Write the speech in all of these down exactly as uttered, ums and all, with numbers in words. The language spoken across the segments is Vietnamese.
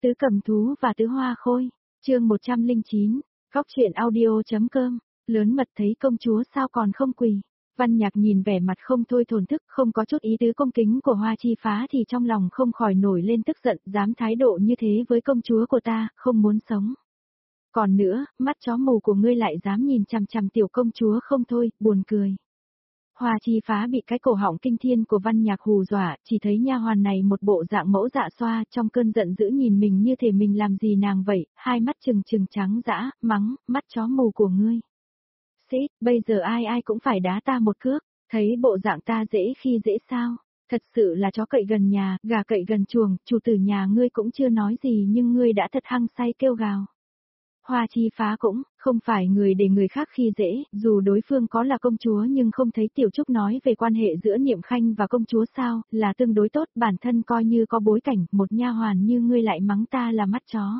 Tứ Cầm Thú và Tứ Hoa Khôi, chương một trăm lẻ chín, góc truyện audio.com, lớn mật thấy công chúa sao còn không quỳ. Văn Nhạc nhìn vẻ mặt không thôi thổn thức, không có chút ý tứ cung kính của Hoa Chi Phá thì trong lòng không khỏi nổi lên tức giận, dám thái độ như thế với công chúa của ta, không muốn sống. Còn nữa, mắt chó mù của ngươi lại dám nhìn chằm chằm tiểu công chúa không thôi, buồn cười. Hoa Chi Phá bị cái cổ họng kinh thiên của Văn Nhạc hù dọa, chỉ thấy nha hoàn này một bộ dạng mẫu dạ xoa, trong cơn giận dữ nhìn mình như thể mình làm gì nàng vậy, hai mắt trừng trừng trắng dã, mắng, mắt chó mù của ngươi. Xít, bây giờ ai ai cũng phải đá ta một cước, thấy bộ dạng ta dễ khi dễ sao, thật sự là chó cậy gần nhà, gà cậy gần chuồng, chủ tử nhà ngươi cũng chưa nói gì nhưng ngươi đã thật hăng say kêu gào. Hoa Chi Phá cũng, không phải người để người khác khi dễ, dù đối phương có là công chúa nhưng không thấy Tiểu Trúc nói về quan hệ giữa Niệm Khanh và công chúa sao, là tương đối tốt, bản thân coi như có bối cảnh, một nha hoàn như ngươi lại mắng ta là mắt chó.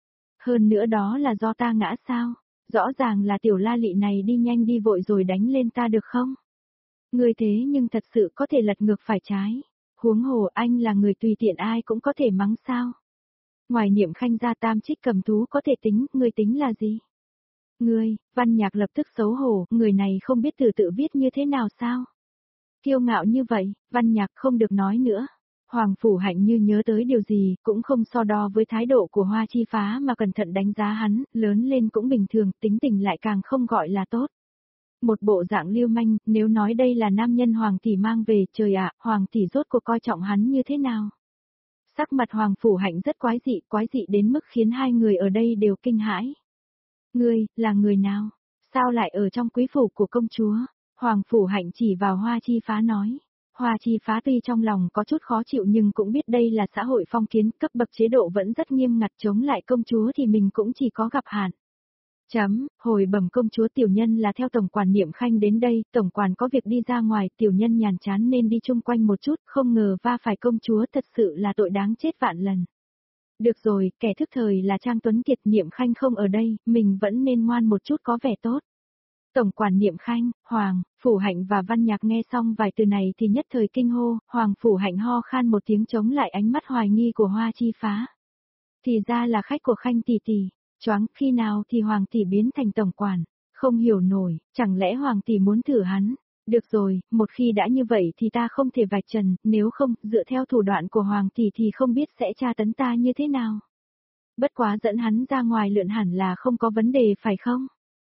Hơn nữa đó là do ta ngã sao, rõ ràng là Tiểu La Lị này đi nhanh đi vội rồi đánh lên ta được không? Ngươi thế nhưng thật sự có thể lật ngược phải trái, huống hồ anh là người tùy tiện ai cũng có thể mắng sao? Ngoài Niệm Khanh ra Tam Trích Cầm Thú có thể tính, ngươi tính là gì? Ngươi, Văn Nhạc lập tức xấu hổ, người này không biết từ tự viết như thế nào sao? Kiêu ngạo như vậy, Văn Nhạc không được nói nữa. Hoàng Phủ Hạnh như nhớ tới điều gì, cũng không so đo với thái độ của Hoa Chi Phá mà cẩn thận đánh giá hắn, lớn lên cũng bình thường, tính tình lại càng không gọi là tốt. Một bộ dạng lưu manh, nếu nói đây là nam nhân Hoàng Tỷ mang về, trời ạ, Hoàng Tỷ rốt cuộc coi trọng hắn như thế nào? Sắc mặt Hoàng Phủ Hạnh rất quái dị, quái dị đến mức khiến hai người ở đây đều kinh hãi. Ngươi, là người nào? Sao lại ở trong quý phủ của công chúa? Hoàng Phủ Hạnh chỉ vào Hoa Chi Phá nói. Hoa Chi Phá tuy trong lòng có chút khó chịu nhưng cũng biết đây là xã hội phong kiến, cấp bậc chế độ vẫn rất nghiêm ngặt, chống lại công chúa thì mình cũng chỉ có gặp hạn. Chấm, hồi bẩm công chúa, tiểu nhân là theo tổng quản Niệm Khanh đến đây, tổng quản có việc đi ra ngoài, tiểu nhân nhàn chán nên đi chung quanh một chút, không ngờ va phải công chúa, thật sự là tội đáng chết vạn lần. Được rồi, kẻ thức thời là Trang Tuấn Kiệt, Niệm Khanh không ở đây, mình vẫn nên ngoan một chút có vẻ tốt. Tổng quản Niệm Khanh, Hoàng, Phủ Hạnh và Văn Nhạc nghe xong vài từ này thì nhất thời kinh hô, Hoàng Phủ Hạnh ho khan một tiếng chống lại ánh mắt hoài nghi của Hoa Chi Phá. Thì ra là khách của Khanh tỷ tỷ. Choáng, khi nào thì Hoàng tỷ biến thành tổng quản, không hiểu nổi, chẳng lẽ Hoàng tỷ muốn thử hắn? Được rồi, một khi đã như vậy thì ta không thể vạch trần, nếu không, dựa theo thủ đoạn của Hoàng tỷ thì không biết sẽ tra tấn ta như thế nào. Bất quá dẫn hắn ra ngoài lượn hẳn là không có vấn đề phải không?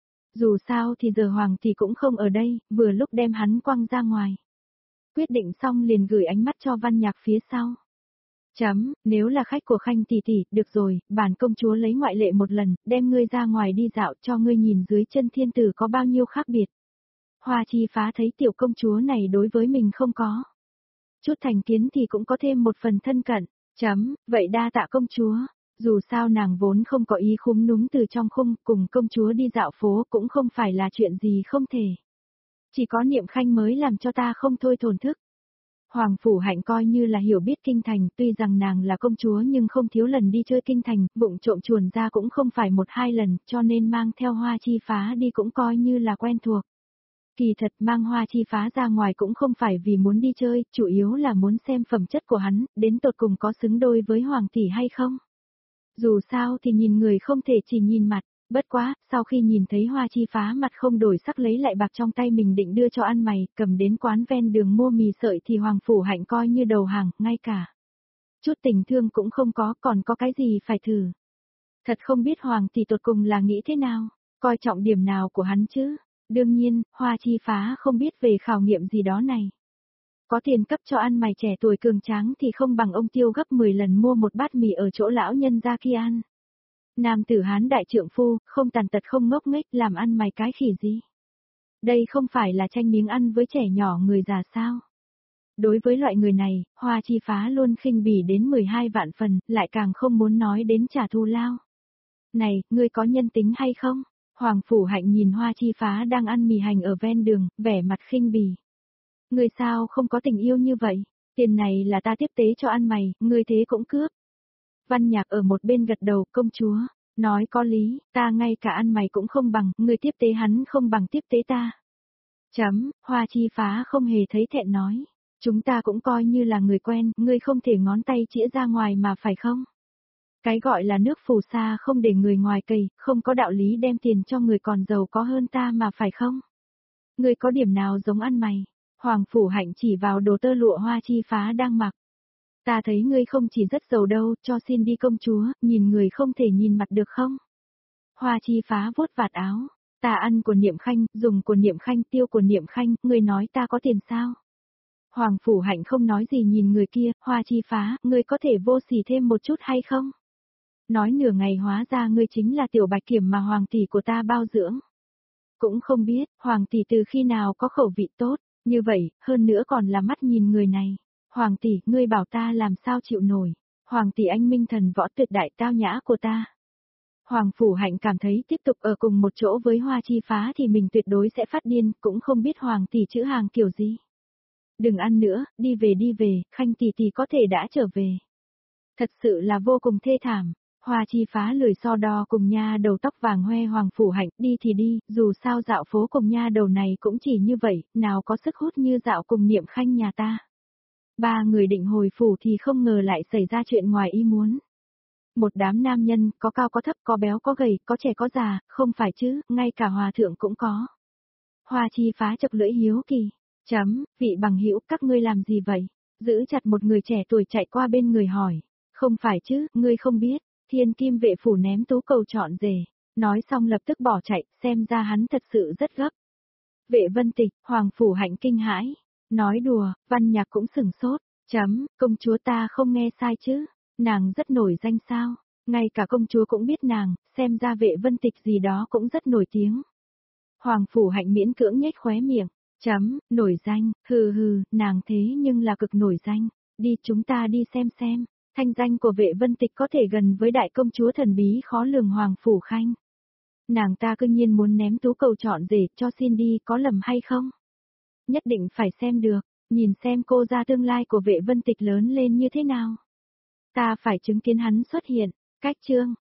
Dù sao thì giờ Hoàng tỷ cũng không ở đây, vừa lúc đem hắn quăng ra ngoài. Quyết định xong liền gửi ánh mắt cho Văn Nhạc phía sau. Chấm, nếu là khách của Khanh tỷ tỷ, được rồi, bản công chúa lấy ngoại lệ một lần, đem ngươi ra ngoài đi dạo cho ngươi nhìn dưới chân thiên tử có bao nhiêu khác biệt. Hoa Chi Phá thấy tiểu công chúa này đối với mình không có chút thành kiến thì cũng có thêm một phần thân cận. Chấm, vậy đa tạ công chúa, dù sao nàng vốn không có ý khúm núm từ trong khung, cùng công chúa đi dạo phố cũng không phải là chuyện gì không thể. Chỉ có Niệm Khanh mới làm cho ta không thôi thổn thức. Hoàng Phủ Hạnh coi như là hiểu biết kinh thành, tuy rằng nàng là công chúa nhưng không thiếu lần đi chơi kinh thành, bụng trộm chuồn ra cũng không phải một hai lần, cho nên mang theo Hoa Chi Phá đi cũng coi như là quen thuộc. Kỳ thật mang Hoa Chi Phá ra ngoài cũng không phải vì muốn đi chơi, chủ yếu là muốn xem phẩm chất của hắn, đến tột cùng có xứng đôi với Hoàng tỷ hay không. Dù sao thì nhìn người không thể chỉ nhìn mặt. Bất quá, sau khi nhìn thấy Hoa Chi Phá mặt không đổi sắc lấy lại bạc trong tay mình định đưa cho ăn mày, cầm đến quán ven đường mua mì sợi thì Hoàng Phủ Hạnh coi như đầu hàng, ngay cả chút tình thương cũng không có, còn có cái gì phải thử. Thật không biết Hoàng tỷ tột cùng là nghĩ thế nào, coi trọng điểm nào của hắn chứ. Đương nhiên, Hoa Chi Phá không biết về khảo nghiệm gì đó này. Có tiền cấp cho ăn mày trẻ tuổi cường tráng thì không bằng ông tiêu gấp mười lần mua một bát mì ở chỗ lão nhân gia kia ăn. Nam tử Hán đại trượng phu, không tàn tật không ngốc nghếch, làm ăn mày cái khỉ gì. Đây không phải là tranh miếng ăn với trẻ nhỏ người già sao. Đối với loại người này, Hoa Chi Phá luôn khinh bỉ đến mười hai vạn phần, lại càng không muốn nói đến trả thù lao. Này, ngươi có nhân tính hay không? Hoàng Phủ Hạnh nhìn Hoa Chi Phá đang ăn mì hành ở ven đường, vẻ mặt khinh bỉ. Ngươi sao không có tình yêu như vậy? Tiền này là ta tiếp tế cho ăn mày, ngươi thế cũng cướp. Văn Nhạc ở một bên gật đầu, công chúa, nói có lý, ta ngay cả ăn mày cũng không bằng, ngươi tiếp tế hắn không bằng tiếp tế ta. Chấm, Hoa Chi Phá không hề thấy thẹn nói, chúng ta cũng coi như là người quen, ngươi không thể ngón tay chĩa ra ngoài mà phải không? Cái gọi là nước phù sa không để người ngoài cày, không có đạo lý đem tiền cho người còn giàu có hơn ta mà phải không? Ngươi có điểm nào giống ăn mày? Hoàng Phủ Hạnh chỉ vào đồ tơ lụa Hoa Chi Phá đang mặc. Ta thấy ngươi không chỉ rất giàu đâu, cho xin đi công chúa, nhìn người không thể nhìn mặt được không? Hoa Chi Phá vuốt vạt áo. Ta ăn của Niệm Khanh, dùng của Niệm Khanh, tiêu của Niệm Khanh, ngươi nói ta có tiền sao? Hoàng Phủ Hạnh không nói gì nhìn người kia, Hoa Chi Phá, ngươi có thể vô sỉ thêm một chút hay không? Nói nửa ngày hóa ra ngươi chính là tiểu bạch kiểm mà hoàng tỷ của ta bao dưỡng. Cũng không biết, hoàng tỷ từ khi nào có khẩu vị tốt, như vậy, hơn nữa còn là mắt nhìn người này. Hoàng tỷ, ngươi bảo ta làm sao chịu nổi. Hoàng tỷ anh minh thần võ tuyệt đại tao nhã của ta. Hoàng Phủ Hạnh cảm thấy tiếp tục ở cùng một chỗ với Hoa Chi Phá thì mình tuyệt đối sẽ phát điên, cũng không biết hoàng tỷ chữ hàng kiểu gì. Đừng ăn nữa, đi về đi về, Khanh tỷ tỷ có thể đã trở về. Thật sự là vô cùng thê thảm. Hoa Chi Phá lười so đo cùng nha đầu tóc vàng hoe Hoàng Phủ Hạnh, đi thì đi, dù sao dạo phố cùng nha đầu này cũng chỉ như vậy, nào có sức hút như dạo cùng Niệm Khanh nhà ta. Ba người định hồi phủ thì không ngờ lại xảy ra chuyện ngoài ý muốn. Một đám nam nhân, có cao có thấp, có béo có gầy, có trẻ có già, không phải chứ, ngay cả hòa thượng cũng có. Hoa Chi Phá chập lưỡi hiếu kỳ. Chấm, vị bằng hữu, các ngươi làm gì vậy? Giữ chặt một người trẻ tuổi chạy qua bên người hỏi. Không phải chứ, ngươi không biết. Thiên Kim vệ phủ ném tú cầu chọn rể. Nói xong lập tức bỏ chạy, xem ra hắn thật sự rất gấp. Vệ Vân Tịch, Hoàng Phủ Hạnh kinh hãi. Nói đùa, Văn Nhạc cũng sửng sốt. Chấm, công chúa ta không nghe sai chứ. Nàng rất nổi danh sao. Ngay cả công chúa cũng biết nàng, xem ra Vệ Vân Tịch gì đó cũng rất nổi tiếng. Hoàng Phủ Hạnh miễn cưỡng nhếch khóe miệng. Chấm, nổi danh, hừ hừ, nàng thế nhưng là cực nổi danh. Đi chúng ta đi xem xem. Thanh danh của Vệ Vân Tịch có thể gần với đại công chúa thần bí khó lường Hoàng Phủ Khanh. Nàng ta cương nhiên muốn ném tú cầu chọn rể cho xin đi, có lầm hay không? Nhất định phải xem được, nhìn xem cô ra tương lai của Vệ Vân Tịch lớn lên như thế nào. Ta phải chứng kiến hắn xuất hiện. Cách chương